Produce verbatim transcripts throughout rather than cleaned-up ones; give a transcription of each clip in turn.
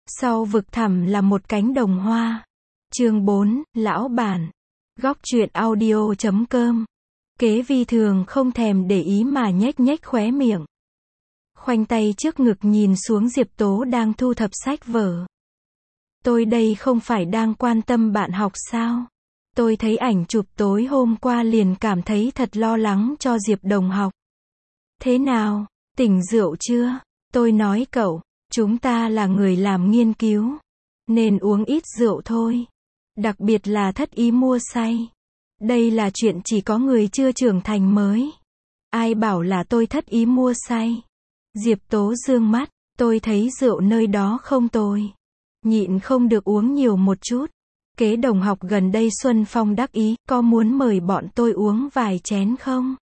Sau vực thẳm là một cánh đồng hoa. Chương bốn, Lão bản. Góc truyện audio chấm com. Kế Vi thường không thèm để ý mà nhếch nhếch khóe miệng. Khoanh tay trước ngực nhìn xuống Diệp Tố đang thu thập sách vở. Tôi đây không phải đang quan tâm bạn học sao? Tôi thấy ảnh chụp tối hôm qua liền cảm thấy thật lo lắng cho Diệp đồng học. Thế nào, tỉnh rượu chưa? Tôi nói cậu, chúng ta là người làm nghiên cứu, nên uống ít rượu thôi. Đặc biệt là thất ý mua say. Đây là chuyện chỉ có người chưa trưởng thành mới. Ai bảo là tôi thất ý mua say? Diệp Tố dương mắt, tôi thấy rượu nơi đó không tồi. Nhịn không được uống nhiều một chút. Kế đồng học gần đây Xuân Phong đắc ý, có muốn mời bọn tôi uống vài chén không?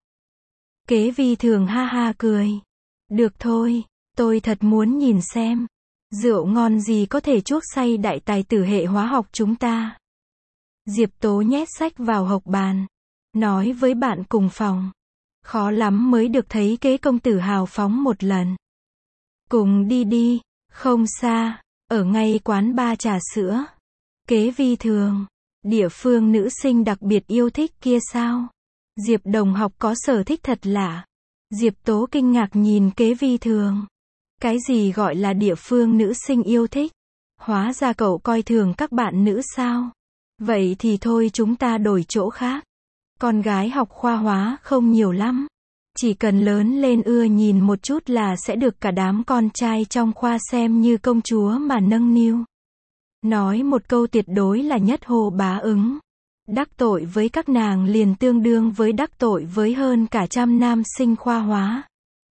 Kế Vi thường ha ha cười. Được thôi, tôi thật muốn nhìn xem. Rượu ngon gì có thể chuốc say đại tài tử hệ hóa học chúng ta. Diệp Tố nhét sách vào hộc bàn. Nói với bạn cùng phòng. Khó lắm mới được thấy kế công tử hào phóng một lần. Cùng đi đi, không xa, ở ngay quán ba trà sữa. Kế Vi thường, địa phương nữ sinh đặc biệt yêu thích kia sao? Diệp đồng học có sở thích thật lạ. Diệp Tố kinh ngạc nhìn Kế Vi thường. Cái gì gọi là địa phương nữ sinh yêu thích? Hóa ra cậu coi thường các bạn nữ sao? Vậy thì thôi chúng ta đổi chỗ khác. Con gái học khoa hóa không nhiều lắm. Chỉ cần lớn lên ưa nhìn một chút là sẽ được cả đám con trai trong khoa xem như công chúa mà nâng niu. Nói một câu tuyệt đối là nhất hồ bá ứng. Đắc tội với các nàng liền tương đương với đắc tội với hơn cả trăm nam sinh khoa hóa.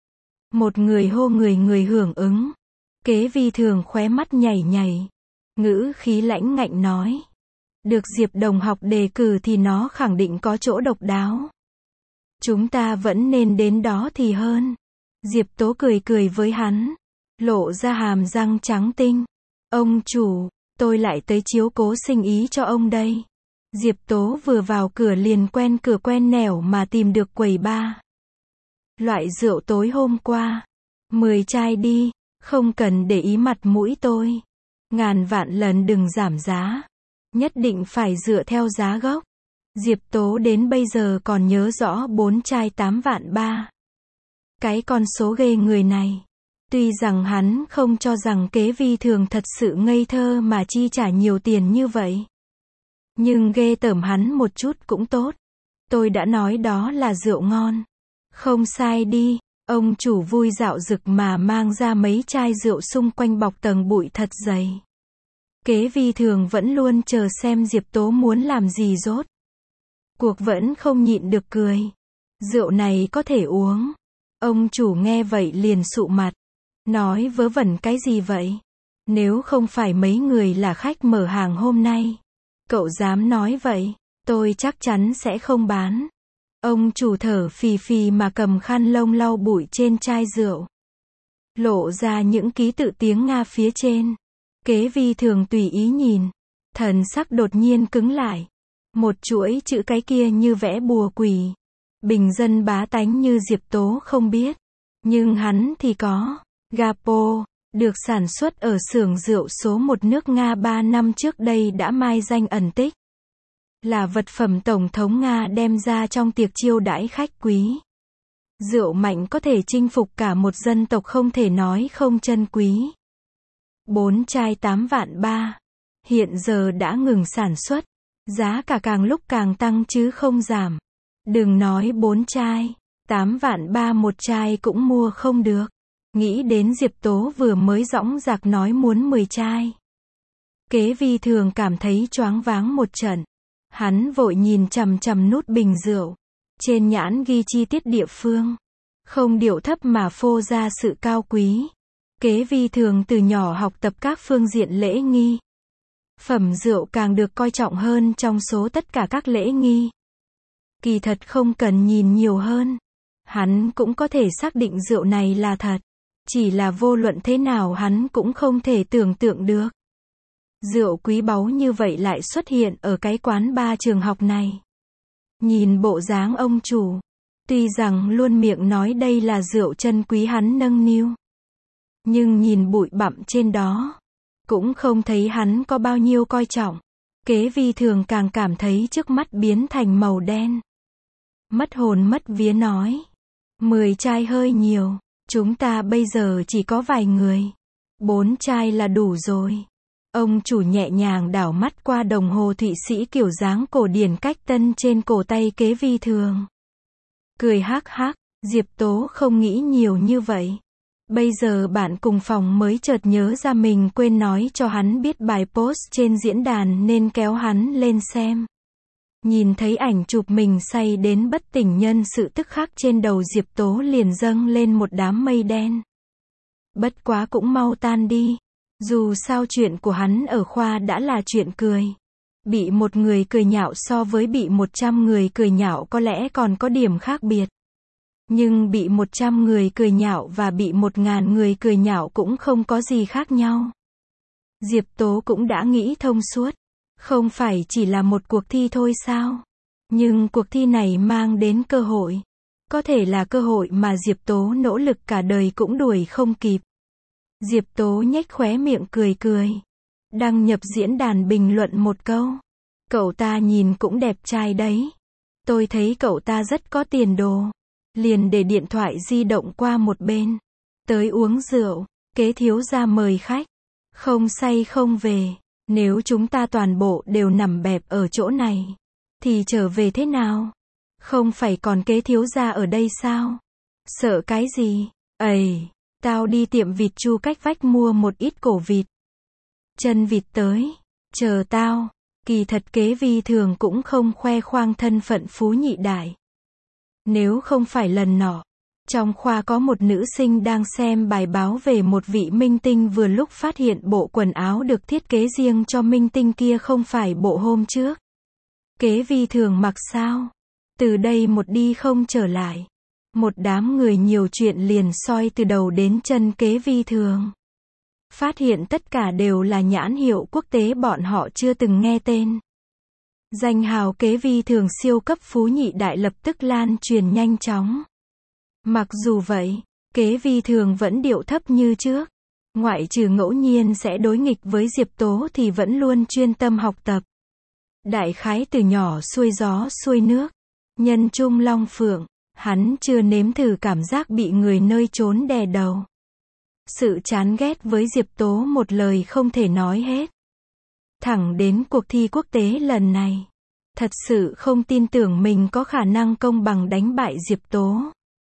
Một người hô người người hưởng ứng. Kế Vi thường khóe mắt nhảy nhảy. Ngữ khí lãnh ngạnh nói. Được Diệp đồng học đề cử thì nó khẳng định có chỗ độc đáo. Chúng ta vẫn nên đến đó thì hơn. Diệp Tố cười cười với hắn. Lộ ra hàm răng trắng tinh. Ông chủ, tôi lại tới chiếu cố sinh ý cho ông đây. Diệp Tố vừa vào cửa liền quen cửa quen nẻo mà tìm được quầy bar. Loại rượu tối hôm qua. Mười chai đi, không cần để ý mặt mũi tôi. Ngàn vạn lần đừng giảm giá. Nhất định phải dựa theo giá gốc. Diệp Tố đến bây giờ còn nhớ rõ bốn chai tám vạn ba. Cái con số ghê người này. Tuy rằng hắn không cho rằng Kế Vi thường thật sự ngây thơ mà chi trả nhiều tiền như vậy. Nhưng ghê tởm hắn một chút cũng tốt. Tôi đã nói đó là rượu ngon. Không sai đi, ông chủ vui dạo dực mà mang ra mấy chai rượu xung quanh bọc tầng bụi thật dày. Kế Vi thường vẫn luôn chờ xem Diệp Tố muốn làm gì rốt. Cuộc vẫn không nhịn được cười. Rượu này có thể uống. Ông chủ nghe vậy liền sụ mặt. Nói vớ vẩn cái gì vậy? Nếu không phải mấy người là khách mở hàng hôm nay. Cậu dám nói vậy, tôi chắc chắn sẽ không bán. Ông chủ thở phì phì mà cầm khăn lông lau bụi trên chai rượu. Lộ ra những ký tự tiếng Nga phía trên. Kế Vi thường tùy ý nhìn. Thần sắc đột nhiên cứng lại. Một chuỗi chữ cái kia như vẽ bùa quỷ. Bình dân bá tánh như Diệp Tố không biết. Nhưng hắn thì có. Gapo, được sản xuất ở xưởng rượu số một nước Nga ba năm trước đây đã mai danh ẩn tích. Là vật phẩm Tổng thống Nga đem ra trong tiệc chiêu đãi khách quý. Rượu mạnh có thể chinh phục cả một dân tộc không thể nói không chân quý. Bốn chai tám vạn ba. Hiện giờ đã ngừng sản xuất. Giá cả càng lúc càng tăng chứ không giảm. Đừng nói bốn chai, tám vạn ba một chai cũng mua không được. Nghĩ đến Diệp Tố vừa mới dõng dạc nói muốn mười chai. Kế Vi thường cảm thấy choáng váng một trận. Hắn vội nhìn chằm chằm nút bình rượu. Trên nhãn ghi chi tiết địa phương. Không điệu thấp mà phô ra sự cao quý. Kế Vi thường từ nhỏ học tập các phương diện lễ nghi. Phẩm rượu càng được coi trọng hơn trong số tất cả các lễ nghi. Kỳ thật không cần nhìn nhiều hơn. Hắn cũng có thể xác định rượu này là thật. Chỉ là vô luận thế nào hắn cũng không thể tưởng tượng được. Rượu quý báu như vậy lại xuất hiện ở cái quán bar trường học này. Nhìn bộ dáng ông chủ. Tuy rằng luôn miệng nói đây là rượu chân quý hắn nâng niu. Nhưng nhìn bụi bặm trên đó. Cũng không thấy hắn có bao nhiêu coi trọng. Kế Vi Thường càng cảm thấy trước mắt biến thành màu đen. Mất hồn mất vía nói. Mười chai hơi nhiều. Chúng ta bây giờ chỉ có vài người. Bốn chai là đủ rồi. Ông chủ nhẹ nhàng đảo mắt qua đồng hồ Thụy Sĩ kiểu dáng cổ điển cách tân trên cổ tay Kế Vi Thường. Cười hắc hắc, Diệp Tố không nghĩ nhiều như vậy. Bây giờ bạn cùng phòng mới chợt nhớ ra mình quên nói cho hắn biết bài post trên diễn đàn nên kéo hắn lên xem. Nhìn thấy ảnh chụp mình say đến bất tỉnh nhân sự tức khắc trên đầu Diệp Tố liền dâng lên một đám mây đen. Bất quá cũng mau tan đi. Dù sao chuyện của hắn ở khoa đã là chuyện cười. Bị một người cười nhạo so với bị một trăm người cười nhạo có lẽ còn có điểm khác biệt. Nhưng bị một trăm người cười nhạo và bị một ngàn người cười nhạo cũng không có gì khác nhau. Diệp Tố cũng đã nghĩ thông suốt. Không phải chỉ là một cuộc thi thôi sao? Nhưng cuộc thi này mang đến cơ hội. Có thể là cơ hội mà Diệp Tố nỗ lực cả đời cũng đuổi không kịp. Diệp Tố nhếch khóe miệng cười cười. Đăng nhập diễn đàn bình luận một câu. Cậu ta nhìn cũng đẹp trai đấy. Tôi thấy cậu ta rất có tiền đồ. Liền để điện thoại di động qua một bên. Tới uống rượu. Kế thiếu gia mời khách. Không say không về. Nếu chúng ta toàn bộ đều nằm bẹp ở chỗ này. Thì trở về thế nào? Không phải còn Kế thiếu gia ở đây sao? Sợ cái gì? Ầy, tao đi tiệm vịt Chu cách vách mua một ít cổ vịt. Chân vịt tới. Chờ tao. Kỳ thật Kế Vi Thường cũng không khoe khoang thân phận phú nhị đại. Nếu không phải lần nọ, trong khoa có một nữ sinh đang xem bài báo về một vị minh tinh vừa lúc phát hiện bộ quần áo được thiết kế riêng cho minh tinh kia không phải bộ hôm trước. Kế Vi Thường mặc sao? Từ đây một đi không trở lại. Một đám người nhiều chuyện liền soi từ đầu đến chân Kế Vi Thường. Phát hiện tất cả đều là nhãn hiệu quốc tế bọn họ chưa từng nghe tên. Danh hào Kế Vi Thường siêu cấp phú nhị đại lập tức lan truyền nhanh chóng. Mặc dù vậy, Kế Vi Thường vẫn điệu thấp như trước. Ngoại trừ ngẫu nhiên sẽ đối nghịch với Diệp Tố thì vẫn luôn chuyên tâm học tập. Đại khái từ nhỏ xuôi gió xuôi nước. Nhân trung long phượng, hắn chưa nếm thử cảm giác bị người nơi trốn đè đầu. Sự chán ghét với Diệp Tố một lời không thể nói hết. Thẳng đến cuộc thi quốc tế lần này. Thật sự không tin tưởng mình có khả năng công bằng đánh bại Diệp Tố.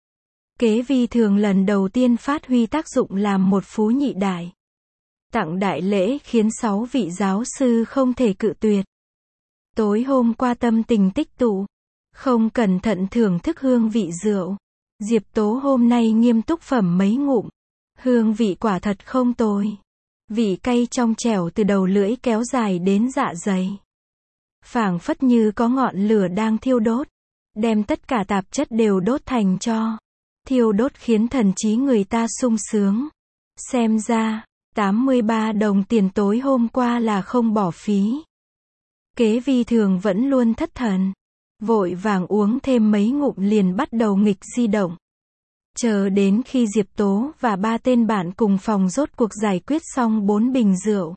Kế Vi Thường lần đầu tiên phát huy tác dụng làm một phú nhị đại. Tặng đại lễ khiến sáu vị giáo sư không thể cự tuyệt. Tối hôm qua tâm tình tích tụ. Không cẩn thận thưởng thức hương vị rượu. Diệp Tố hôm nay nghiêm túc phẩm mấy ngụm. Hương vị quả thật không tồi. Vị cay trong trẻo từ đầu lưỡi kéo dài đến dạ dày. Phảng phất như có ngọn lửa đang thiêu đốt. Đem tất cả tạp chất đều đốt thành tro. Thiêu đốt khiến thần trí người ta sung sướng. Xem ra, tám mươi ba đồng tiền tối hôm qua là không bỏ phí. Kế Vi Thường vẫn luôn thất thần. Vội vàng uống thêm mấy ngụm liền bắt đầu nghịch di động. Chờ đến khi Diệp Tố và ba tên bạn cùng phòng rốt cuộc giải quyết xong bốn bình rượu.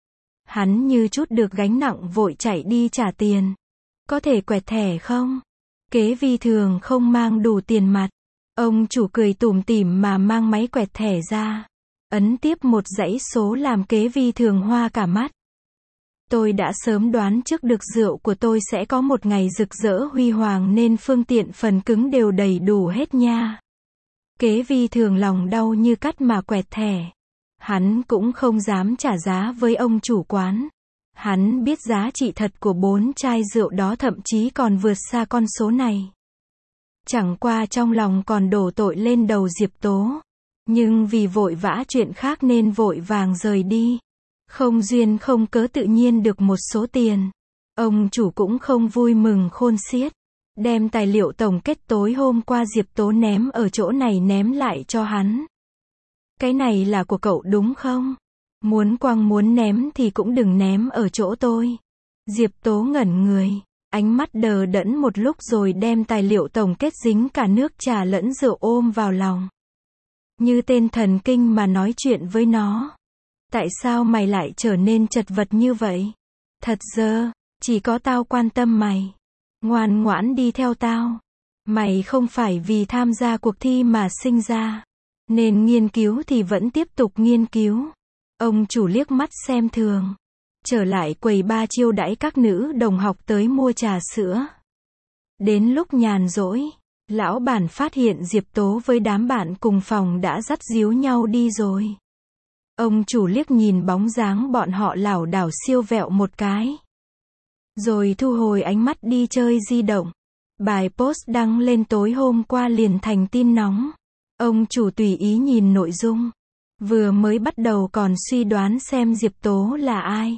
Hắn như chút được gánh nặng vội chạy đi trả tiền. Có thể quẹt thẻ không? Kế Vi Thường không mang đủ tiền mặt. Ông chủ cười tủm tỉm mà mang máy quẹt thẻ ra. Ấn tiếp một dãy số làm Kế Vi Thường hoa cả mắt. Tôi đã sớm đoán trước được rượu của tôi sẽ có một ngày rực rỡ huy hoàng nên phương tiện phần cứng đều đầy đủ hết nha. Kế Vi Thường lòng đau như cắt mà quẹt thẻ. Hắn cũng không dám trả giá với ông chủ quán. Hắn biết giá trị thật của bốn chai rượu đó thậm chí còn vượt xa con số này. Chẳng qua trong lòng còn đổ tội lên đầu Diệp Tố. Nhưng vì vội vã chuyện khác nên vội vàng rời đi. Không duyên không cớ tự nhiên được một số tiền. Ông chủ cũng không vui mừng khôn xiết. Đem tài liệu tổng kết tối hôm qua Diệp Tố ném ở chỗ này ném lại cho hắn. Cái này là của cậu đúng không? Muốn quăng muốn ném thì cũng đừng ném ở chỗ tôi. Diệp Tố ngẩn người. Ánh mắt đờ đẫn một lúc rồi đem tài liệu tổng kết dính cả nước trà lẫn rượu ôm vào lòng. Như tên thần kinh mà nói chuyện với nó. Tại sao mày lại trở nên chật vật như vậy? Thật giờ, chỉ có tao quan tâm mày. Ngoan ngoãn đi theo tao. Mày không phải vì tham gia cuộc thi mà sinh ra. Nên nghiên cứu thì vẫn tiếp tục nghiên cứu. Ông chủ liếc mắt xem thường. Trở lại quầy ba chiêu đãi các nữ đồng học tới mua trà sữa. Đến lúc nhàn rỗi, lão bản phát hiện Diệp Tố với đám bạn cùng phòng đã dắt díu nhau đi rồi. Ông chủ liếc nhìn bóng dáng bọn họ lảo đảo siêu vẹo một cái. Rồi thu hồi ánh mắt đi chơi di động. Bài post đăng lên tối hôm qua liền thành tin nóng. Ông chủ tùy ý nhìn nội dung. Vừa mới bắt đầu còn suy đoán xem Diệp Tố là ai.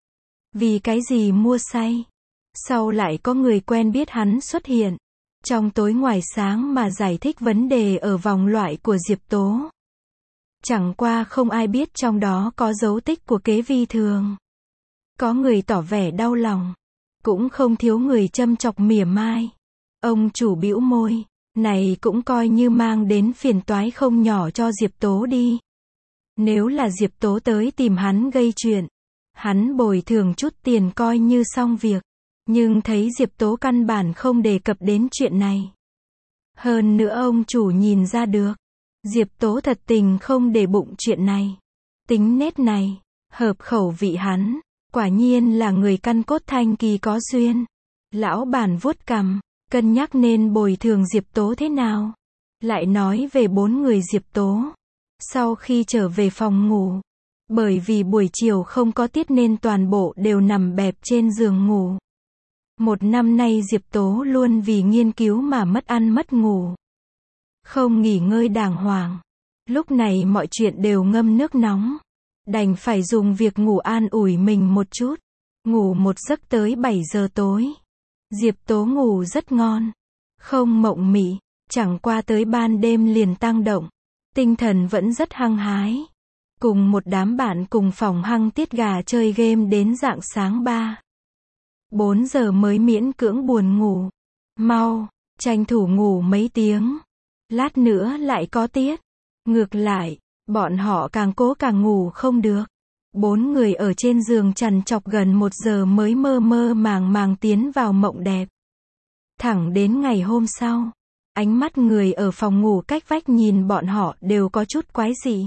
Vì cái gì mua say. Sau lại có người quen biết hắn xuất hiện. Trong tối ngoài sáng mà giải thích vấn đề ở vòng loại của Diệp Tố. Chẳng qua không ai biết trong đó có dấu tích của kế vi thường. Có người tỏ vẻ đau lòng. Cũng không thiếu người châm chọc mỉa mai. Ông chủ bĩu môi. Này cũng coi như mang đến phiền toái không nhỏ cho Diệp Tố đi. Nếu là Diệp Tố tới tìm hắn gây chuyện. Hắn bồi thường chút tiền coi như xong việc. Nhưng thấy Diệp Tố căn bản không đề cập đến chuyện này. Hơn nữa ông chủ nhìn ra được. Diệp Tố thật tình không để bụng chuyện này. Tính nết này, hợp khẩu vị hắn. Quả nhiên là người căn cốt thanh kỳ có duyên. Lão bản vuốt cằm, cân nhắc nên bồi thường Diệp Tố thế nào. Lại nói về bốn người Diệp Tố. Sau khi trở về phòng ngủ. Bởi vì buổi chiều không có tiết nên toàn bộ đều nằm bẹp trên giường ngủ. Một năm nay Diệp Tố luôn vì nghiên cứu mà mất ăn mất ngủ. Không nghỉ ngơi đàng hoàng. Lúc này mọi chuyện đều ngâm nước nóng. Đành phải dùng việc ngủ an ủi mình một chút. Ngủ một giấc tới bảy giờ tối. Diệp Tố ngủ rất ngon. Không mộng mị. Chẳng qua tới ban đêm liền tăng động. Tinh thần vẫn rất hăng hái. Cùng một đám bạn cùng phòng hăng tiết gà chơi game đến rạng sáng ba. bốn giờ mới miễn cưỡng buồn ngủ. Mau, tranh thủ ngủ mấy tiếng. Lát nữa lại có tiết. Ngược lại, bọn họ càng cố càng ngủ không được. Bốn người ở trên giường trằn trọc gần một giờ mới mơ mơ màng màng tiến vào mộng đẹp. Thẳng đến ngày hôm sau, ánh mắt người ở phòng ngủ cách vách nhìn bọn họ đều có chút quái dị.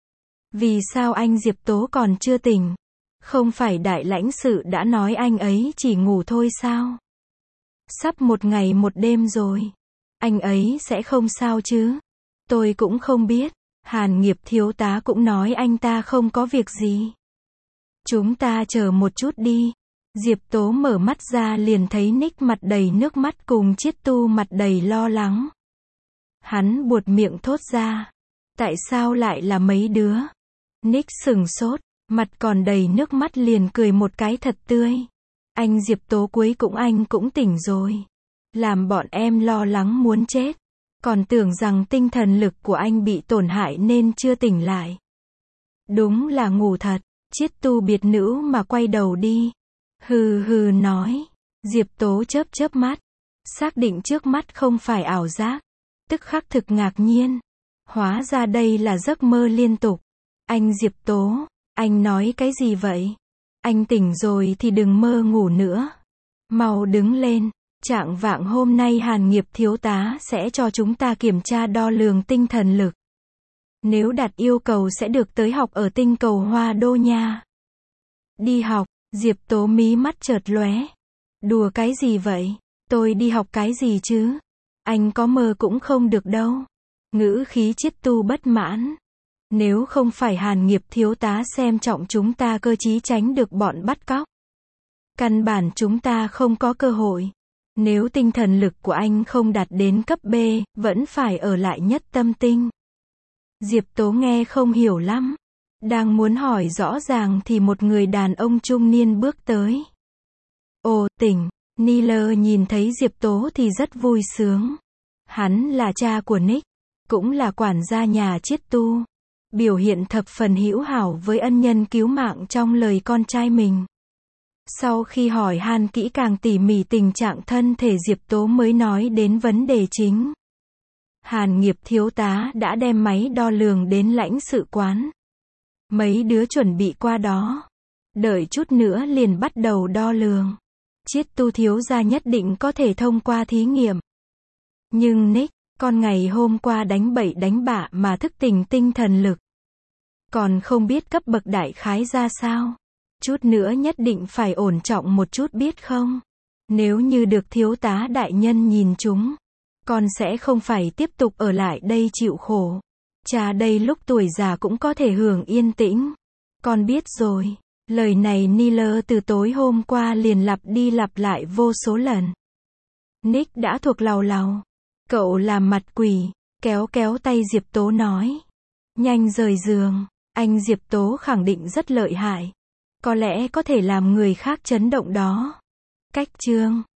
Vì sao anh Diệp Tố còn chưa tỉnh? Không phải đại lãnh sự đã nói anh ấy chỉ ngủ thôi sao? Sắp một ngày một đêm rồi. Anh ấy sẽ không sao chứ? Tôi cũng không biết. Hàn Nghiệp thiếu tá cũng nói anh ta không có việc gì. Chúng ta chờ một chút đi. Diệp Tố mở mắt ra liền thấy Nick mặt đầy nước mắt cùng Chiết Tu mặt đầy lo lắng. Hắn buột miệng thốt ra. Tại sao lại là mấy đứa? Nick sừng sốt, mặt còn đầy nước mắt liền cười một cái thật tươi. Anh Diệp Tố cuối cũng anh cũng tỉnh rồi. Làm bọn em lo lắng muốn chết. Còn tưởng rằng tinh thần lực của anh bị tổn hại nên chưa tỉnh lại. Đúng là ngủ thật. Chiết Tu biệt nữ mà quay đầu đi. Hừ hừ nói. Diệp Tố chớp chớp mắt. Xác định trước mắt không phải ảo giác. Tức khắc thực ngạc nhiên. Hóa ra đây là giấc mơ liên tục. Anh Diệp Tố, anh nói cái gì vậy? Anh tỉnh rồi thì đừng mơ ngủ nữa. Mau đứng lên. Trạng vạng hôm nay Hàn Nghiệp thiếu tá sẽ cho chúng ta kiểm tra đo lường tinh thần lực. Nếu đạt yêu cầu sẽ được tới học ở tinh cầu Hoa Đô nha. Đi học, Diệp Tố mí mắt chợt lóe. Đùa cái gì vậy? Tôi đi học cái gì chứ? Anh có mơ cũng không được đâu. Ngữ khí Chiết Tu bất mãn. Nếu không phải Hàn Nghiệp thiếu tá xem trọng chúng ta cơ chí tránh được bọn bắt cóc. Căn bản chúng ta không có cơ hội. Nếu tinh thần lực của anh không đạt đến cấp B, vẫn phải ở lại nhất tâm tinh. Diệp Tố nghe không hiểu lắm. Đang muốn hỏi rõ ràng thì một người đàn ông trung niên bước tới. Ồ, tỉnh. Niller nhìn thấy Diệp Tố thì rất vui sướng. Hắn là cha của Nick, cũng là quản gia nhà Chiết Tu. Biểu hiện thập phần hữu hảo với ân nhân cứu mạng trong lời con trai mình. Sau khi hỏi han kỹ càng tỉ mỉ tình trạng thân thể Diệp Tố mới nói đến vấn đề chính. Hàn Nghiệp thiếu tá đã đem máy đo lường đến lãnh sự quán. Mấy đứa chuẩn bị qua đó. Đợi chút nữa liền bắt đầu đo lường. Chiết tu thiếu gia nhất định có thể thông qua thí nghiệm. Nhưng Nick, con ngày hôm qua đánh bậy đánh bạ mà thức tỉnh tinh thần lực. Còn không biết cấp bậc đại khái ra sao. Chút nữa nhất định phải ổn trọng một chút biết không? Nếu như được thiếu tá đại nhân nhìn chúng, con sẽ không phải tiếp tục ở lại đây chịu khổ. Cha đây lúc tuổi già cũng có thể hưởng yên tĩnh. Con biết rồi. Lời này Niller từ tối hôm qua liền lặp đi lặp lại vô số lần. Nick đã thuộc làu làu. Cậu làm mặt quỷ, kéo kéo tay Diệp Tố nói. Nhanh rời giường, anh Diệp Tố khẳng định rất lợi hại. Có lẽ có thể làm người khác chấn động đó. Cách chương